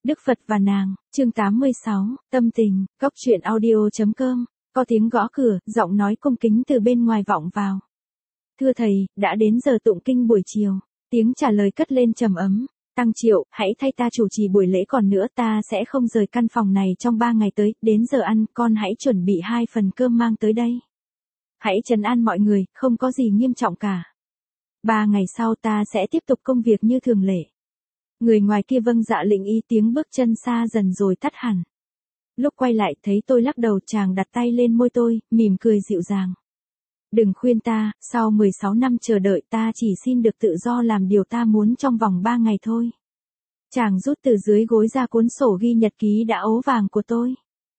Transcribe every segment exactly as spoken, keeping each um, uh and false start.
Đức Phật và nàng, chương tám mươi sáu, tâm tình, góc truyện audio.com, có tiếng gõ cửa, giọng nói cung kính từ bên ngoài vọng vào. Thưa thầy, đã đến giờ tụng kinh buổi chiều, tiếng trả lời cất lên trầm ấm. Tăng Triệu, hãy thay ta chủ trì buổi lễ, còn nữa ta sẽ không rời căn phòng này trong ba ngày tới, đến giờ ăn, con hãy chuẩn bị hai phần cơm mang tới đây. Hãy trấn an mọi người, không có gì nghiêm trọng cả. Ba ngày sau ta sẽ tiếp tục công việc như thường lệ. Người ngoài kia vâng dạ lệnh y, tiếng bước chân xa dần rồi tắt hẳn. Lúc quay lại thấy tôi lắc đầu, chàng đặt tay lên môi tôi, mỉm cười dịu dàng. Đừng khuyên ta, sau mười sáu năm chờ đợi ta chỉ xin được tự do làm điều ta muốn trong vòng ba ngày thôi. Chàng rút từ dưới gối ra cuốn sổ ghi nhật ký đã ố vàng của tôi.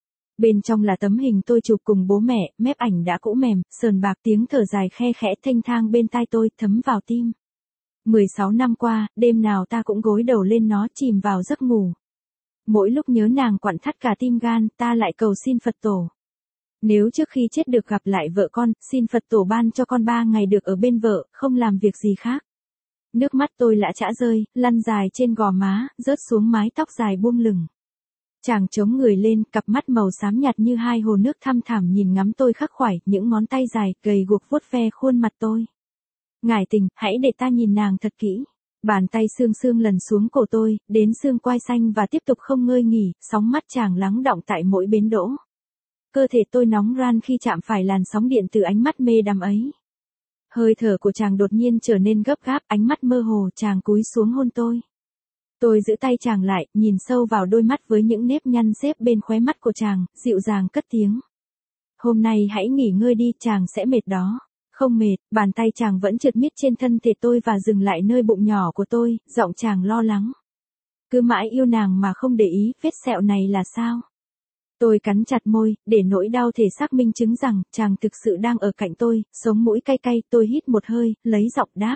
Bên trong là tấm hình tôi chụp cùng bố mẹ, mép ảnh đã cũ mềm, sờn bạc, tiếng thở dài khe khẽ thênh thang bên tai tôi thấm vào tim. mười sáu năm qua, đêm nào ta cũng gối đầu lên nó chìm vào giấc ngủ. Mỗi lúc nhớ nàng quặn thắt cả tim gan, ta lại cầu xin Phật Tổ. Nếu trước khi chết được gặp lại vợ con, xin Phật Tổ ban cho con ba ngày được ở bên vợ, không làm việc gì khác. Nước mắt tôi lã chã rơi, lăn dài trên gò má, rớt xuống mái tóc dài buông lửng. Chàng chống người lên, cặp mắt màu xám nhạt như hai hồ nước thăm thẳm nhìn ngắm tôi khắc khoải, những ngón tay dài, gầy guộc vuốt ve khuôn mặt tôi. Ngải Tình, hãy để ta nhìn nàng thật kỹ. Bàn tay sương sương lần xuống cổ tôi, đến xương quai xanh và tiếp tục không ngơi nghỉ, sóng mắt chàng lắng đọng tại mỗi bến đỗ. Cơ thể tôi nóng ran khi chạm phải làn sóng điện từ ánh mắt mê đắm ấy. Hơi thở của chàng đột nhiên trở nên gấp gáp, ánh mắt mơ hồ, chàng cúi xuống hôn tôi. Tôi giữ tay chàng lại, nhìn sâu vào đôi mắt với những nếp nhăn xếp bên khóe mắt của chàng, dịu dàng cất tiếng. Hôm nay hãy nghỉ ngơi đi, chàng sẽ mệt đó. Không mệt, bàn tay chàng vẫn trượt miết trên thân thể tôi và dừng lại nơi bụng nhỏ của tôi, giọng chàng lo lắng. Cứ mãi yêu nàng mà không để ý, vết sẹo này là sao? Tôi cắn chặt môi, để nỗi đau thể xác minh chứng rằng, chàng thực sự đang ở cạnh tôi, sống mũi cay cay, tôi hít một hơi, lấy giọng đáp.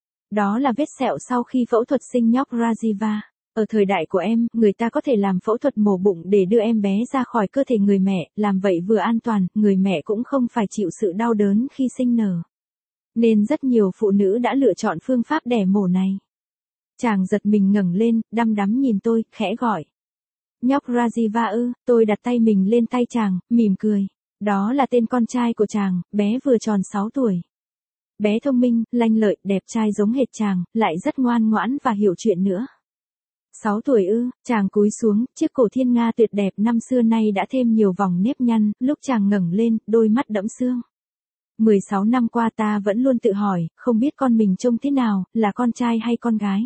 Đó là vết sẹo sau khi phẫu thuật sinh nhóc Rajiva. Ở thời đại của em, người ta có thể làm phẫu thuật mổ bụng để đưa em bé ra khỏi cơ thể người mẹ, làm vậy vừa an toàn, người mẹ cũng không phải chịu sự đau đớn khi sinh nở. Nên rất nhiều phụ nữ đã lựa chọn phương pháp đẻ mổ này. Chàng giật mình ngẩng lên, đăm đắm nhìn tôi, khẽ gọi. Nhóc Rajiva ư, tôi đặt tay mình lên tay chàng, mỉm cười. Đó là tên con trai của chàng, bé vừa tròn sáu tuổi. Bé thông minh, lanh lợi, đẹp trai giống hệt chàng, lại rất ngoan ngoãn và hiểu chuyện nữa. sáu tuổi ư, chàng cúi xuống, chiếc cổ thiên nga tuyệt đẹp năm xưa nay đã thêm nhiều vòng nếp nhăn, lúc chàng ngẩng lên, đôi mắt đẫm sương. mười sáu năm qua ta vẫn luôn tự hỏi, không biết con mình trông thế nào, là con trai hay con gái.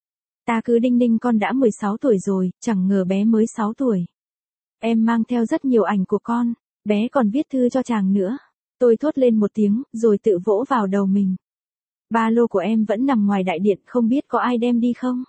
Ta cứ đinh ninh con đã mười sáu tuổi rồi, chẳng ngờ bé mới sáu tuổi. Em mang theo rất nhiều ảnh của con, bé còn viết thư cho chàng nữa. Tôi thốt lên một tiếng, rồi tự vỗ vào đầu mình. Ba lô của em vẫn nằm ngoài đại điện, không biết có ai đem đi không?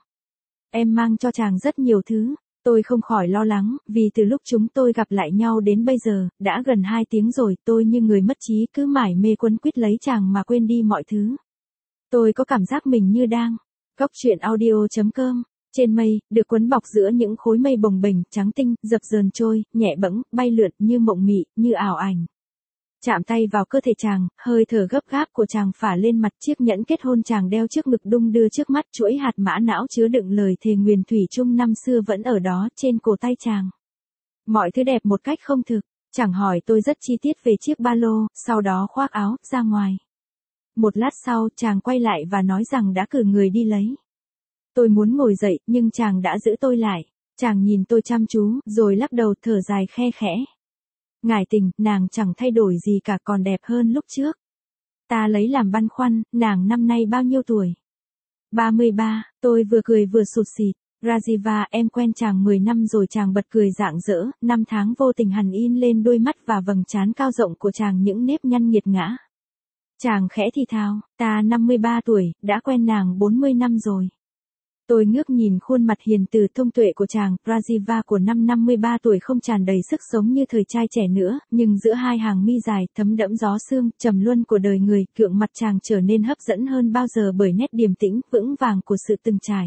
Em mang cho chàng rất nhiều thứ. Tôi không khỏi lo lắng, vì từ lúc chúng tôi gặp lại nhau đến bây giờ, đã gần hai tiếng rồi, tôi như người mất trí cứ mải mê quấn quýt lấy chàng mà quên đi mọi thứ. Tôi có cảm giác mình như đang góc truyện audio.com, trên mây, được quấn bọc giữa những khối mây bồng bềnh, trắng tinh, dập dờn trôi, nhẹ bẫng, bay lượn như mộng mị, như ảo ảnh. Chạm tay vào cơ thể chàng, hơi thở gấp gáp của chàng phả lên mặt, chiếc nhẫn kết hôn chàng đeo trước ngực đung đưa trước mắt, chuỗi hạt mã não chứa đựng lời thề nguyền thủy chung năm xưa vẫn ở đó, trên cổ tay chàng. Mọi thứ đẹp một cách không thực, chàng hỏi tôi rất chi tiết về chiếc ba lô, sau đó khoác áo, ra ngoài. Một lát sau, chàng quay lại và nói rằng đã cử người đi lấy. Tôi muốn ngồi dậy, nhưng chàng đã giữ tôi lại. Chàng nhìn tôi chăm chú, rồi lắc đầu thở dài khe khẽ. Ngải Tình, nàng chẳng thay đổi gì cả, còn đẹp hơn lúc trước. Ta lấy làm băn khoăn, nàng năm nay bao nhiêu tuổi? ba mươi ba, tôi vừa cười vừa sụt sịt. Rajiva, em quen chàng mười năm rồi. Chàng bật cười rạng rỡ, năm tháng vô tình hằn in lên đôi mắt và vầng trán cao rộng của chàng những nếp nhăn nghiệt ngã. Chàng khẽ thì thào, ta năm mươi ba tuổi, đã quen nàng bốn mươi năm rồi. Tôi ngước nhìn khuôn mặt hiền từ thông tuệ của chàng, Rajiva của năm năm mươi ba tuổi không tràn đầy sức sống như thời trai trẻ nữa, nhưng giữa hai hàng mi dài, thấm đẫm gió sương, trầm luân của đời người, cượng mặt chàng trở nên hấp dẫn hơn bao giờ bởi nét điềm tĩnh, vững vàng của sự từng trải.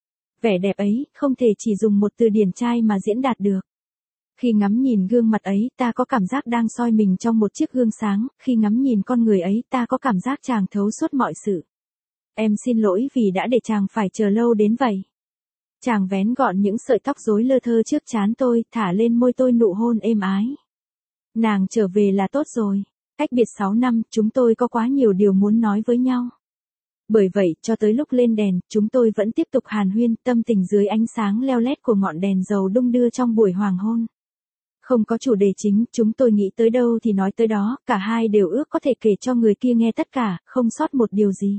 Vẻ đẹp ấy, không thể chỉ dùng một từ điển trai mà diễn đạt được. Khi ngắm nhìn gương mặt ấy, ta có cảm giác đang soi mình trong một chiếc gương sáng, khi ngắm nhìn con người ấy, ta có cảm giác chàng thấu suốt mọi sự. Em xin lỗi vì đã để chàng phải chờ lâu đến vậy. Chàng vén gọn những sợi tóc rối lơ thơ trước trán tôi, thả lên môi tôi nụ hôn êm ái. Nàng trở về là tốt rồi. Cách biệt sáu năm, chúng tôi có quá nhiều điều muốn nói với nhau. Bởi vậy, cho tới lúc lên đèn, chúng tôi vẫn tiếp tục hàn huyên, tâm tình dưới ánh sáng leo lét của ngọn đèn dầu đung đưa trong buổi hoàng hôn. Không có chủ đề chính, chúng tôi nghĩ tới đâu thì nói tới đó, cả hai đều ước có thể kể cho người kia nghe tất cả, không sót một điều gì.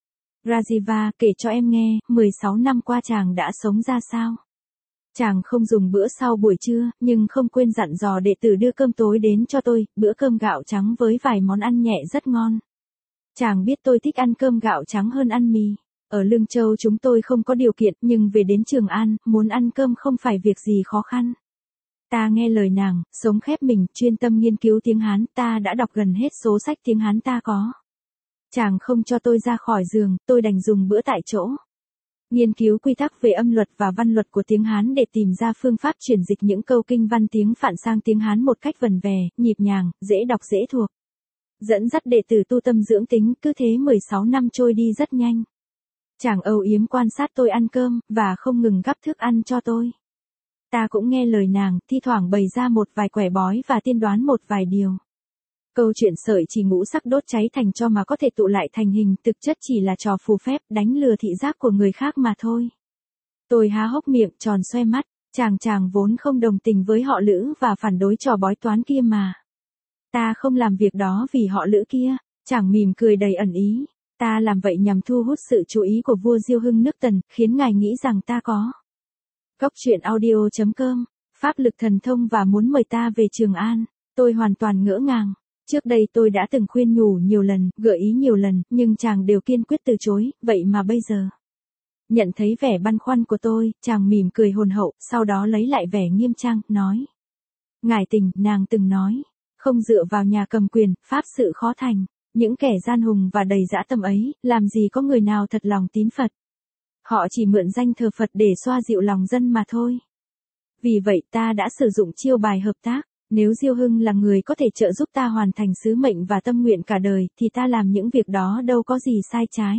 Rajiva, kể cho em nghe, mười sáu năm qua chàng đã sống ra sao? Chàng không dùng bữa sau buổi trưa, nhưng không quên dặn dò đệ tử đưa cơm tối đến cho tôi, bữa cơm gạo trắng với vài món ăn nhẹ rất ngon. Chàng biết tôi thích ăn cơm gạo trắng hơn ăn mì. Ở Lương Châu chúng tôi không có điều kiện, nhưng về đến Trường An, muốn ăn cơm không phải việc gì khó khăn. Ta nghe lời nàng, sống khép mình, chuyên tâm nghiên cứu tiếng Hán, ta đã đọc gần hết số sách tiếng Hán ta có. Chàng không cho tôi ra khỏi giường, tôi đành dùng bữa tại chỗ. Nghiên cứu quy tắc về âm luật và văn luật của tiếng Hán để tìm ra phương pháp chuyển dịch những câu kinh văn tiếng Phạn sang tiếng Hán một cách vần vè, nhịp nhàng, dễ đọc dễ thuộc. Dẫn dắt đệ tử tu tâm dưỡng tính, cứ thế mười sáu năm trôi đi rất nhanh. Chàng âu yếm quan sát tôi ăn cơm, và không ngừng gắp thức ăn cho tôi. Ta cũng nghe lời nàng, thi thoảng bày ra một vài quẻ bói và tiên đoán một vài điều. Câu chuyện sợi chỉ ngũ sắc đốt cháy thành tro mà có thể tụ lại thành hình, thực chất chỉ là trò phù phép, đánh lừa thị giác của người khác mà thôi. Tôi há hốc miệng, tròn xoe mắt, chàng chàng vốn không đồng tình với họ Lữ và phản đối trò bói toán kia mà. Ta không làm việc đó vì họ Lữ kia, chàng mỉm cười đầy ẩn ý. Ta làm vậy nhằm thu hút sự chú ý của vua Diêu Hưng nước Tần, khiến ngài nghĩ rằng ta có. Góc truyện audio chấm com, pháp lực thần thông và muốn mời ta về Trường An. Tôi hoàn toàn ngỡ ngàng. Trước đây tôi đã từng khuyên nhủ nhiều lần, gợi ý nhiều lần, nhưng chàng đều kiên quyết từ chối, vậy mà bây giờ. Nhận thấy vẻ băn khoăn của tôi, chàng mỉm cười hồn hậu, sau đó lấy lại vẻ nghiêm trang, nói. Ngài Tình, nàng từng nói, không dựa vào nhà cầm quyền, pháp sự khó thành. Những kẻ gian hùng và đầy dã tâm ấy, làm gì có người nào thật lòng tín Phật. Họ chỉ mượn danh thờ Phật để xoa dịu lòng dân mà thôi. Vì vậy ta đã sử dụng chiêu bài hợp tác. Nếu Diêu Hưng là người có thể trợ giúp ta hoàn thành sứ mệnh và tâm nguyện cả đời, thì ta làm những việc đó đâu có gì sai trái.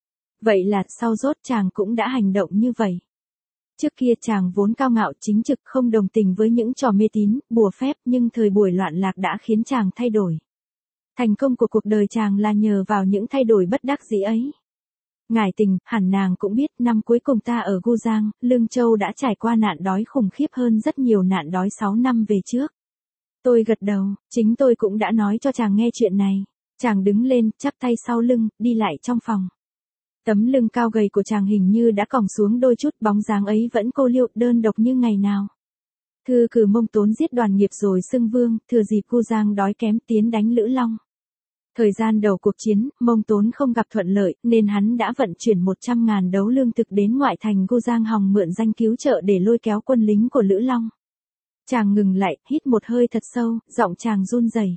Vậy là sau rốt chàng cũng đã hành động như vậy. Trước kia chàng vốn cao ngạo chính trực không đồng tình với những trò mê tín, bùa phép, nhưng thời buổi loạn lạc đã khiến chàng thay đổi. Thành công của cuộc đời chàng là nhờ vào những thay đổi bất đắc dĩ ấy. Ngài Tình, hẳn nàng cũng biết năm cuối cùng ta ở Gu Giang, Lương Châu đã trải qua nạn đói khủng khiếp hơn rất nhiều nạn đói sáu năm về trước. Tôi gật đầu, chính tôi cũng đã nói cho chàng nghe chuyện này. Chàng đứng lên, chắp tay sau lưng, đi lại trong phòng. Tấm lưng cao gầy của chàng hình như đã còng xuống đôi chút, bóng dáng ấy vẫn cô liêu, đơn độc như ngày nào. Thư cử Mông Tốn giết đoàn nghiệp rồi xưng vương, thừa dịp Gu Giang đói kém tiến đánh Lữ Long. Thời gian đầu cuộc chiến, Mông Tốn không gặp thuận lợi, nên hắn đã vận chuyển một trăm ngàn đấu lương thực đến ngoại thành Gu Giang hòng mượn danh cứu trợ để lôi kéo quân lính của Lữ Long. Chàng ngừng lại, hít một hơi thật sâu, giọng chàng run rẩy.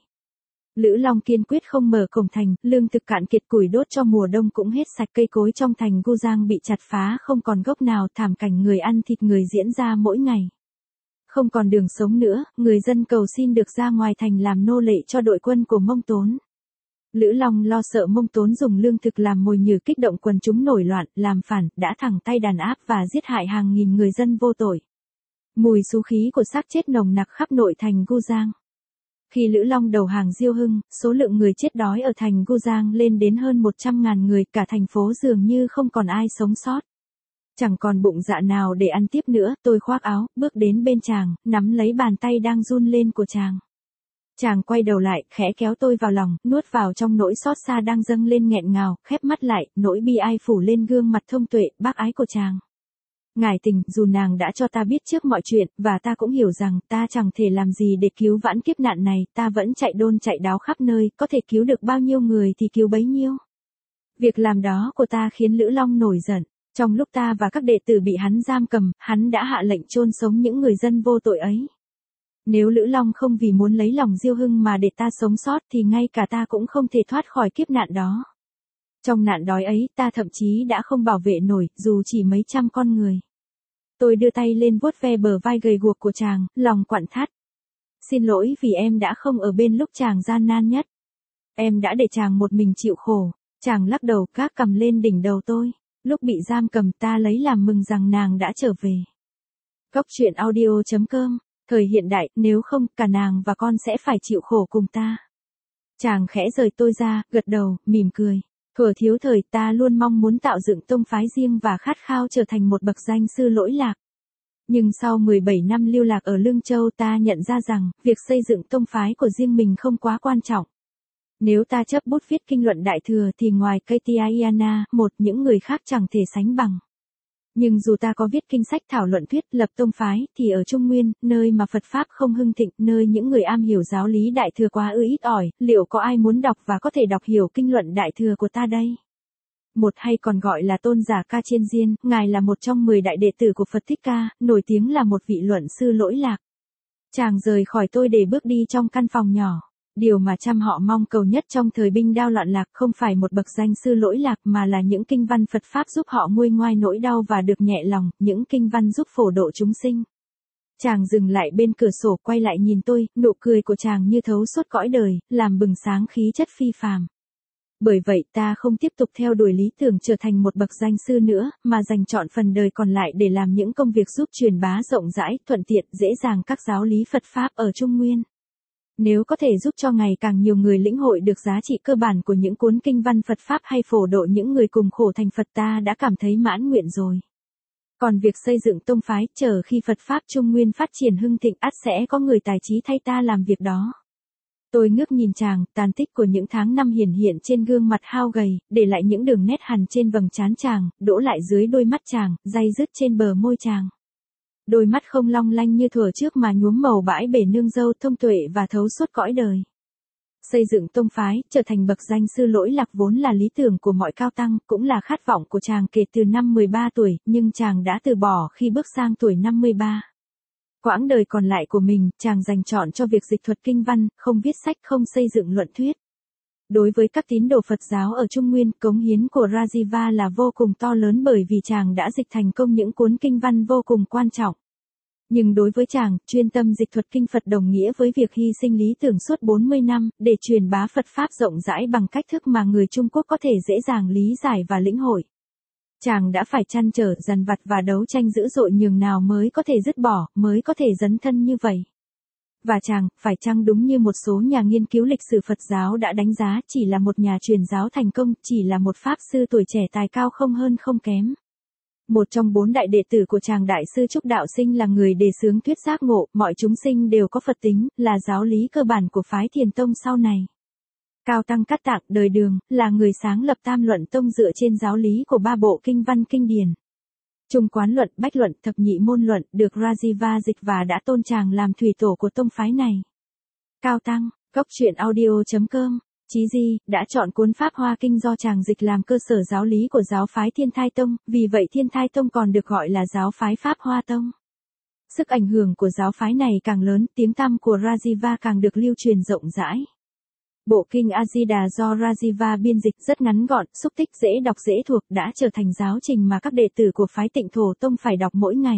Lữ Long kiên quyết không mở cổng thành, lương thực cạn kiệt, củi đốt cho mùa đông cũng hết sạch, cây cối trong thành Gu Giang bị chặt phá không còn gốc nào, thảm cảnh người ăn thịt người diễn ra mỗi ngày. Không còn đường sống nữa, người dân cầu xin được ra ngoài thành làm nô lệ cho đội quân của Mông Tốn. Lữ Long lo sợ Mông Tốn dùng lương thực làm mồi nhử kích động quần chúng nổi loạn, làm phản, đã thẳng tay đàn áp và giết hại hàng nghìn người dân vô tội. Mùi xú khí của xác chết nồng nặc khắp nội thành Gu Giang. Khi Lữ Long đầu hàng Diêu Hưng, số lượng người chết đói ở thành Gu Giang lên đến hơn một trăm ngàn người, cả thành phố dường như không còn ai sống sót. Chẳng còn bụng dạ nào để ăn tiếp nữa, tôi khoác áo, bước đến bên chàng, nắm lấy bàn tay đang run lên của chàng. Chàng quay đầu lại, khẽ kéo tôi vào lòng, nuốt vào trong nỗi xót xa đang dâng lên nghẹn ngào, khép mắt lại, nỗi bi ai phủ lên gương mặt thông tuệ, bác ái của chàng. Ngài Tình, dù nàng đã cho ta biết trước mọi chuyện, và ta cũng hiểu rằng ta chẳng thể làm gì để cứu vãn kiếp nạn này, ta vẫn chạy đôn chạy đáo khắp nơi, có thể cứu được bao nhiêu người thì cứu bấy nhiêu. Việc làm đó của ta khiến Lữ Long nổi giận. Trong lúc ta và các đệ tử bị hắn giam cầm, hắn đã hạ lệnh chôn sống những người dân vô tội ấy. Nếu Lữ Long không vì muốn lấy lòng Diêu Hưng mà để ta sống sót thì ngay cả ta cũng không thể thoát khỏi kiếp nạn đó. Trong nạn đói ấy, ta thậm chí đã không bảo vệ nổi, dù chỉ mấy trăm con người. Tôi đưa tay lên vuốt ve bờ vai gầy guộc của chàng, lòng quặn thắt. Xin lỗi vì em đã không ở bên lúc chàng gian nan nhất. Em đã để chàng một mình chịu khổ. Chàng lắc đầu, gác cằm lên đỉnh đầu tôi. Lúc bị giam cầm ta lấy làm mừng rằng nàng đã trở về. Cốc truyện audio chấm com. Thời hiện đại, nếu không, cả nàng và con sẽ phải chịu khổ cùng ta. Chàng khẽ rời tôi ra, gật đầu, mỉm cười. Thuở thiếu thời ta luôn mong muốn tạo dựng tông phái riêng và khát khao trở thành một bậc danh sư lỗi lạc. Nhưng sau mười bảy năm lưu lạc ở Lương Châu ta nhận ra rằng, việc xây dựng tông phái của riêng mình không quá quan trọng. Nếu ta chấp bút viết kinh luận đại thừa thì ngoài Katyayana, một những người khác chẳng thể sánh bằng. Nhưng dù ta có viết kinh sách thảo luận thuyết lập tông phái, thì ở Trung Nguyên, nơi mà Phật Pháp không hưng thịnh, nơi những người am hiểu giáo lý đại thừa quá ư ít ỏi, liệu có ai muốn đọc và có thể đọc hiểu kinh luận đại thừa của ta đây? Một hay còn gọi là tôn giả Ca Chiên Diên, ngài là một trong mười đại đệ tử của Phật Thích Ca, nổi tiếng là một vị luận sư lỗi lạc. Chàng rời khỏi tôi để bước đi trong căn phòng nhỏ. Điều mà trăm họ mong cầu nhất trong thời binh đao loạn lạc không phải một bậc danh sư lỗi lạc mà là những kinh văn Phật Pháp giúp họ nguôi ngoai nỗi đau và được nhẹ lòng, những kinh văn giúp phổ độ chúng sinh. Chàng dừng lại bên cửa sổ quay lại nhìn tôi, nụ cười của chàng như thấu suốt cõi đời, làm bừng sáng khí chất phi phàm. Bởi vậy ta không tiếp tục theo đuổi lý tưởng trở thành một bậc danh sư nữa, mà dành trọn phần đời còn lại để làm những công việc giúp truyền bá rộng rãi, thuận tiện, dễ dàng các giáo lý Phật Pháp ở Trung Nguyên. Nếu có thể giúp cho ngày càng nhiều người lĩnh hội được giá trị cơ bản của những cuốn kinh văn Phật Pháp hay phổ độ những người cùng khổ thành Phật ta đã cảm thấy mãn nguyện rồi. Còn việc xây dựng tông phái, chờ khi Phật Pháp Trung Nguyên phát triển hưng thịnh ắt sẽ có người tài trí thay ta làm việc đó. Tôi ngước nhìn chàng, tàn tích của những tháng năm hiển hiện trên gương mặt hao gầy, để lại những đường nét hằn trên vầng trán chàng, đỗ lại dưới đôi mắt chàng, day dứt trên bờ môi chàng. Đôi mắt không long lanh như thuở trước mà nhuốm màu bãi bể nương dâu thông tuệ và thấu suốt cõi đời. Xây dựng tông phái, trở thành bậc danh sư lỗi lạc vốn là lý tưởng của mọi cao tăng, cũng là khát vọng của chàng kể từ năm mười ba tuổi, nhưng chàng đã từ bỏ khi bước sang tuổi năm mươi ba. Quãng đời còn lại của mình, chàng dành trọn cho việc dịch thuật kinh văn, không viết sách, không xây dựng luận thuyết. Đối với các tín đồ Phật giáo ở Trung Nguyên, cống hiến của Rajiva là vô cùng to lớn bởi vì chàng đã dịch thành công những cuốn kinh văn vô cùng quan trọng. Nhưng đối với chàng, chuyên tâm dịch thuật kinh Phật đồng nghĩa với việc hy sinh lý tưởng suốt bốn mươi năm, để truyền bá Phật Pháp rộng rãi bằng cách thức mà người Trung Quốc có thể dễ dàng lý giải và lĩnh hội. Chàng đã phải trăn trở, dằn vặt và đấu tranh dữ dội nhường nào mới có thể dứt bỏ, mới có thể dấn thân như vậy. Và chàng, phải chăng đúng như một số nhà nghiên cứu lịch sử Phật giáo đã đánh giá, chỉ là một nhà truyền giáo thành công, chỉ là một pháp sư tuổi trẻ tài cao không hơn không kém. Một trong bốn đại đệ tử của chàng đại sư Trúc Đạo Sinh là người đề xướng thuyết giác ngộ, mọi chúng sinh đều có Phật tính, là giáo lý cơ bản của phái Thiền Tông sau này. Cao Tăng Cát Tạng, đời Đường, là người sáng lập Tam Luận Tông dựa trên giáo lý của ba bộ kinh văn kinh điển. Trung Quán Luận, Bách Luận, Thập Nhị Môn Luận, được Rajiva dịch và đã tôn chàng làm thủy tổ của tông phái này. Cao Tăng, cốc truyện audio chấm com, Chí Di, đã chọn cuốn Pháp Hoa Kinh do chàng dịch làm cơ sở giáo lý của giáo phái Thiên Thai Tông, vì vậy Thiên Thai Tông còn được gọi là giáo phái Pháp Hoa Tông. Sức ảnh hưởng của giáo phái này càng lớn, tiếng tăm của Rajiva càng được lưu truyền rộng rãi. Bộ kinh A-di-đà do Rajiva biên dịch rất ngắn gọn, xúc tích dễ đọc dễ thuộc đã trở thành giáo trình mà các đệ tử của phái Tịnh Thổ Tông phải đọc mỗi ngày.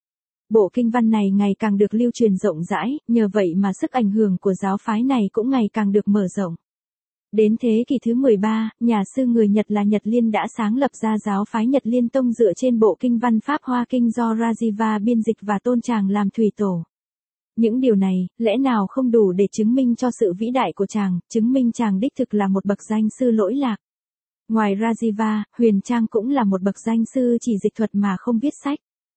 Bộ kinh văn này ngày càng được lưu truyền rộng rãi, nhờ vậy mà sức ảnh hưởng của giáo phái này cũng ngày càng được mở rộng. Đến thế kỷ thứ mười ba, nhà sư người Nhật là Nhật Liên đã sáng lập ra giáo phái Nhật Liên Tông dựa trên bộ kinh văn Pháp Hoa Kinh do Rajiva biên dịch và tôn chàng làm thủy tổ. Những điều này, lẽ nào không đủ để chứng minh cho sự vĩ đại của chàng, chứng minh chàng đích thực là một bậc danh sư lỗi lạc. Ngoài Rajiva, Huyền Trang cũng là một bậc danh sư chỉ dịch thuật mà không viết sách.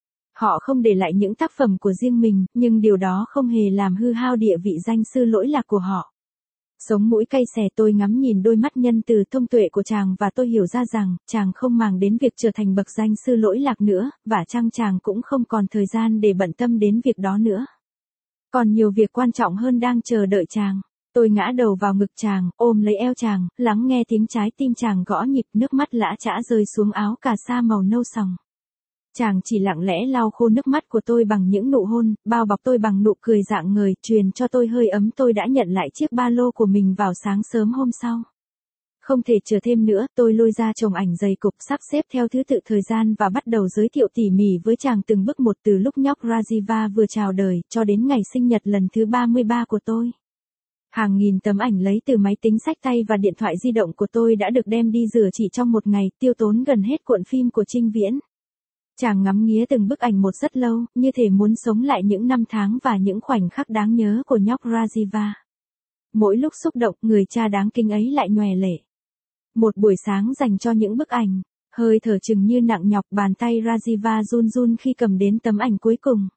Họ không để lại những tác phẩm của riêng mình, nhưng điều đó không hề làm hư hao địa vị danh sư lỗi lạc của họ. Sống mũi cay xè, tôi ngắm nhìn đôi mắt nhân từ thông tuệ của chàng và tôi hiểu ra rằng, chàng không màng đến việc trở thành bậc danh sư lỗi lạc nữa, và chăng chàng cũng không còn thời gian để bận tâm đến việc đó nữa. Còn nhiều việc quan trọng hơn đang chờ đợi chàng. Tôi ngã đầu vào ngực chàng, ôm lấy eo chàng, lắng nghe tiếng trái tim chàng gõ nhịp, nước mắt lã chã rơi xuống áo cà sa màu nâu sòng. Chàng chỉ lặng lẽ lau khô nước mắt của tôi bằng những nụ hôn, bao bọc tôi bằng nụ cười rạng ngời, truyền cho tôi hơi ấm. Tôi đã nhận lại chiếc ba lô của mình vào sáng sớm hôm sau. Không thể chờ thêm nữa, tôi lôi ra chồng ảnh dày cục, sắp xếp theo thứ tự thời gian và bắt đầu giới thiệu tỉ mỉ với chàng từng bước một, từ lúc nhóc Rajiva vừa chào đời, cho đến ngày sinh nhật lần thứ ba mươi ba của tôi. Hàng nghìn tấm ảnh lấy từ máy tính xách tay và điện thoại di động của tôi đã được đem đi rửa chỉ trong một ngày, tiêu tốn gần hết cuộn phim của Trinh Viễn. Chàng ngắm nghía từng bức ảnh một rất lâu, như thể muốn sống lại những năm tháng và những khoảnh khắc đáng nhớ của nhóc Rajiva. Mỗi lúc xúc động, người cha đáng kính ấy lại nhòe lệ. Một buổi sáng dành cho những bức ảnh, hơi thở chừng như nặng nhọc, bàn tay Rajiva run run khi cầm đến tấm ảnh cuối cùng.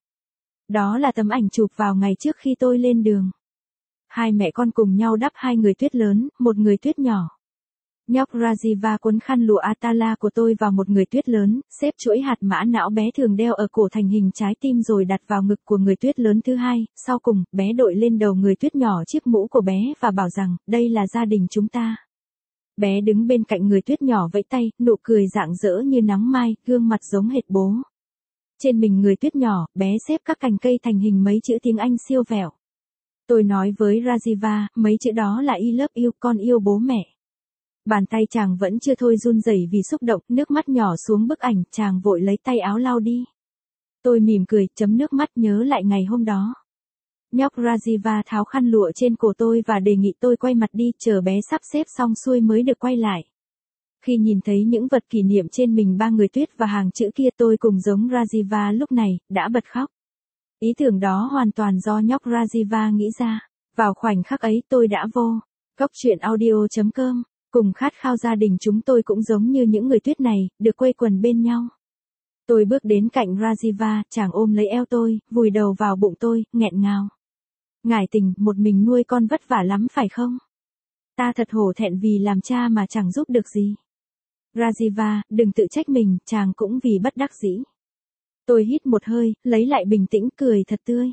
Đó là tấm ảnh chụp vào ngày trước khi tôi lên đường. Hai mẹ con cùng nhau đắp hai người tuyết lớn, một người tuyết nhỏ. Nhóc Rajiva cuốn khăn lụa Atala của tôi vào một người tuyết lớn, xếp chuỗi hạt mã não bé thường đeo ở cổ thành hình trái tim rồi đặt vào ngực của người tuyết lớn thứ hai. Sau cùng, bé đội lên đầu người tuyết nhỏ chiếc mũ của bé và bảo rằng, đây là gia đình chúng ta. Bé đứng bên cạnh người tuyết nhỏ vẫy tay, nụ cười rạng rỡ như nắng mai, gương mặt giống hệt bố. Trên mình người tuyết nhỏ, bé xếp các cành cây thành hình mấy chữ tiếng Anh siêu vẹo. Tôi nói với Rajiva, mấy chữ đó là I love you, con yêu bố mẹ. Bàn tay chàng vẫn chưa thôi run rẩy vì xúc động, nước mắt nhỏ xuống bức ảnh, chàng vội lấy tay áo lau đi. Tôi mỉm cười, chấm nước mắt nhớ lại ngày hôm đó. Nhóc Rajiva tháo khăn lụa trên cổ tôi và đề nghị tôi quay mặt đi, chờ bé sắp xếp xong xuôi mới được quay lại. Khi nhìn thấy những vật kỷ niệm trên mình ba người tuyết và hàng chữ kia, tôi cùng giống Rajiva lúc này, đã bật khóc. Ý tưởng đó hoàn toàn do nhóc Rajiva nghĩ ra. Vào khoảnh khắc ấy tôi đã vô. Góc truyện audio chấm com. Cùng khát khao gia đình chúng tôi cũng giống như những người tuyết này, được quây quần bên nhau. Tôi bước đến cạnh Rajiva, chàng ôm lấy eo tôi, vùi đầu vào bụng tôi, nghẹn ngào. Ngải tình, một mình nuôi con vất vả lắm phải không? Ta thật hổ thẹn vì làm cha mà chẳng giúp được gì. Rajiva, đừng tự trách mình, chàng cũng vì bất đắc dĩ. Tôi hít một hơi, lấy lại bình tĩnh, cười thật tươi.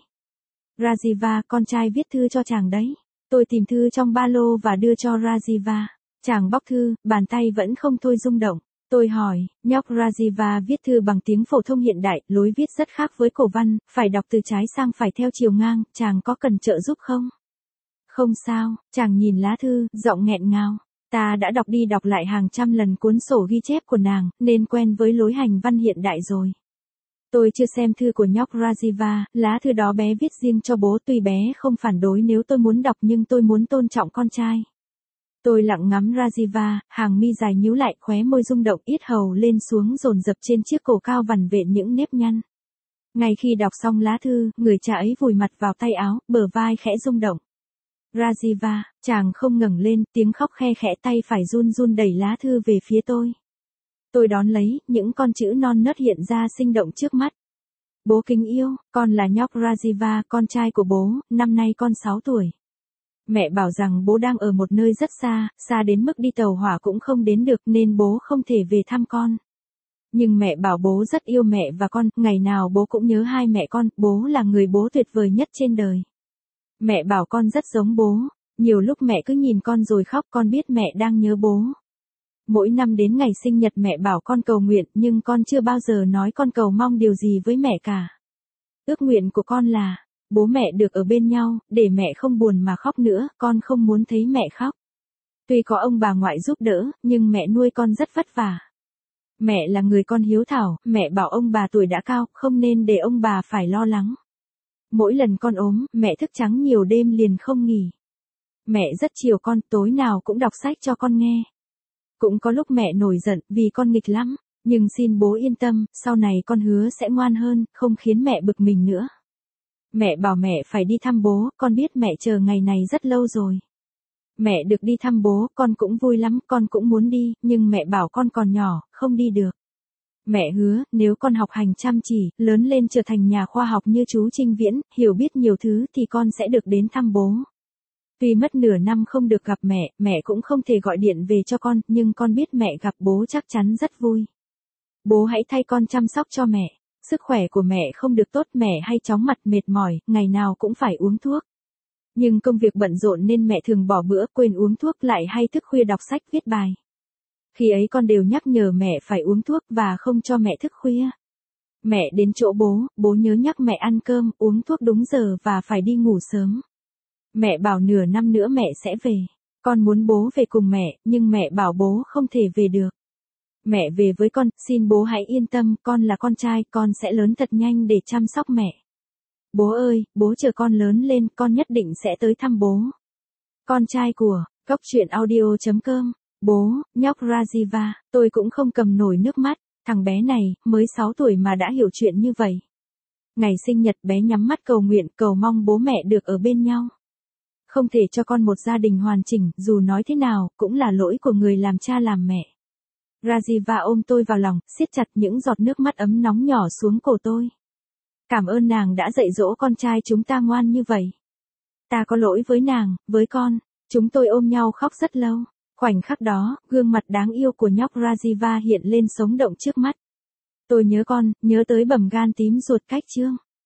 Rajiva, con trai viết thư cho chàng đấy. Tôi tìm thư trong ba lô và đưa cho Rajiva. Chàng bóc thư, bàn tay vẫn không thôi rung động. Tôi hỏi, nhóc Rajiva viết thư bằng tiếng phổ thông hiện đại, lối viết rất khác với cổ văn, phải đọc từ trái sang phải theo chiều ngang, chàng có cần trợ giúp không? Không sao, chàng nhìn lá thư, giọng nghẹn ngào. Ta đã đọc đi đọc lại hàng trăm lần cuốn sổ ghi chép của nàng, nên quen với lối hành văn hiện đại rồi. Tôi chưa xem thư của nhóc Rajiva, lá thư đó bé viết riêng cho bố, tuy bé không phản đối nếu tôi muốn đọc nhưng tôi muốn tôn trọng con trai. Tôi lặng ngắm Rajiva, hàng mi dài nhíu lại, khóe môi rung động, yết hầu lên xuống dồn dập trên chiếc cổ cao vằn vện những nếp nhăn. Ngay khi đọc xong lá thư, người cha ấy vùi mặt vào tay áo, bờ vai khẽ rung động. Rajiva, chàng không ngẩng lên, tiếng khóc khe khẽ, tay phải run run đẩy lá thư về phía tôi. Tôi đón lấy, những con chữ non nớt hiện ra sinh động trước mắt. Bố kính yêu, con là nhóc Rajiva, con trai của bố, năm nay con sáu tuổi. Mẹ bảo rằng bố đang ở một nơi rất xa, xa đến mức đi tàu hỏa cũng không đến được nên bố không thể về thăm con. Nhưng mẹ bảo bố rất yêu mẹ và con, ngày nào bố cũng nhớ hai mẹ con, bố là người bố tuyệt vời nhất trên đời. Mẹ bảo con rất giống bố, nhiều lúc mẹ cứ nhìn con rồi khóc, con biết mẹ đang nhớ bố. Mỗi năm đến ngày sinh nhật mẹ bảo con cầu nguyện, nhưng con chưa bao giờ nói con cầu mong điều gì với mẹ cả. Ước nguyện của con là bố mẹ được ở bên nhau, để mẹ không buồn mà khóc nữa, con không muốn thấy mẹ khóc. Tuy có ông bà ngoại giúp đỡ, nhưng mẹ nuôi con rất vất vả. Mẹ là người con hiếu thảo, mẹ bảo ông bà tuổi đã cao, không nên để ông bà phải lo lắng. Mỗi lần con ốm, mẹ thức trắng nhiều đêm liền không nghỉ. Mẹ rất chiều con, tối nào cũng đọc sách cho con nghe. Cũng có lúc mẹ nổi giận vì con nghịch lắm, nhưng xin bố yên tâm, sau này con hứa sẽ ngoan hơn, không khiến mẹ bực mình nữa. Mẹ bảo mẹ phải đi thăm bố, con biết mẹ chờ ngày này rất lâu rồi. Mẹ được đi thăm bố, con cũng vui lắm, con cũng muốn đi, nhưng mẹ bảo con còn nhỏ, không đi được. Mẹ hứa, nếu con học hành chăm chỉ, lớn lên trở thành nhà khoa học như chú Trinh Viễn, hiểu biết nhiều thứ thì con sẽ được đến thăm bố. Tuy mất nửa năm không được gặp mẹ, mẹ cũng không thể gọi điện về cho con, nhưng con biết mẹ gặp bố chắc chắn rất vui. Bố hãy thay con chăm sóc cho mẹ. Sức khỏe của mẹ không được tốt, mẹ hay chóng mặt, mệt mỏi, ngày nào cũng phải uống thuốc. Nhưng công việc bận rộn nên mẹ thường bỏ bữa, quên uống thuốc, lại hay thức khuya đọc sách viết bài. Khi ấy con đều nhắc nhở mẹ phải uống thuốc và không cho mẹ thức khuya. Mẹ đến chỗ bố, bố nhớ nhắc mẹ ăn cơm, uống thuốc đúng giờ và phải đi ngủ sớm. Mẹ bảo nửa năm nữa mẹ sẽ về. Con muốn bố về cùng mẹ, nhưng mẹ bảo bố không thể về được. Mẹ về với con, xin bố hãy yên tâm, con là con trai, con sẽ lớn thật nhanh để chăm sóc mẹ. Bố ơi, bố chờ con lớn lên, con nhất định sẽ tới thăm bố. Con trai của, Cóc truyện audio.com, bố, nhóc Rajiva, tôi cũng không cầm nổi nước mắt, thằng bé này, mới sáu tuổi mà đã hiểu chuyện như vậy. Ngày sinh nhật bé nhắm mắt cầu nguyện, cầu mong bố mẹ được ở bên nhau. Không thể cho con một gia đình hoàn chỉnh, dù nói thế nào, cũng là lỗi của người làm cha làm mẹ. Rajiva ôm tôi vào lòng, siết chặt những giọt nước mắt ấm nóng nhỏ xuống cổ tôi. Cảm ơn nàng đã dạy dỗ con trai chúng ta ngoan như vậy. Ta có lỗi với nàng, với con. Chúng tôi ôm nhau khóc rất lâu. Khoảnh khắc đó, gương mặt đáng yêu của nhóc Rajiva hiện lên sống động trước mắt. Tôi nhớ con, nhớ tới bầm gan tím ruột cách trương.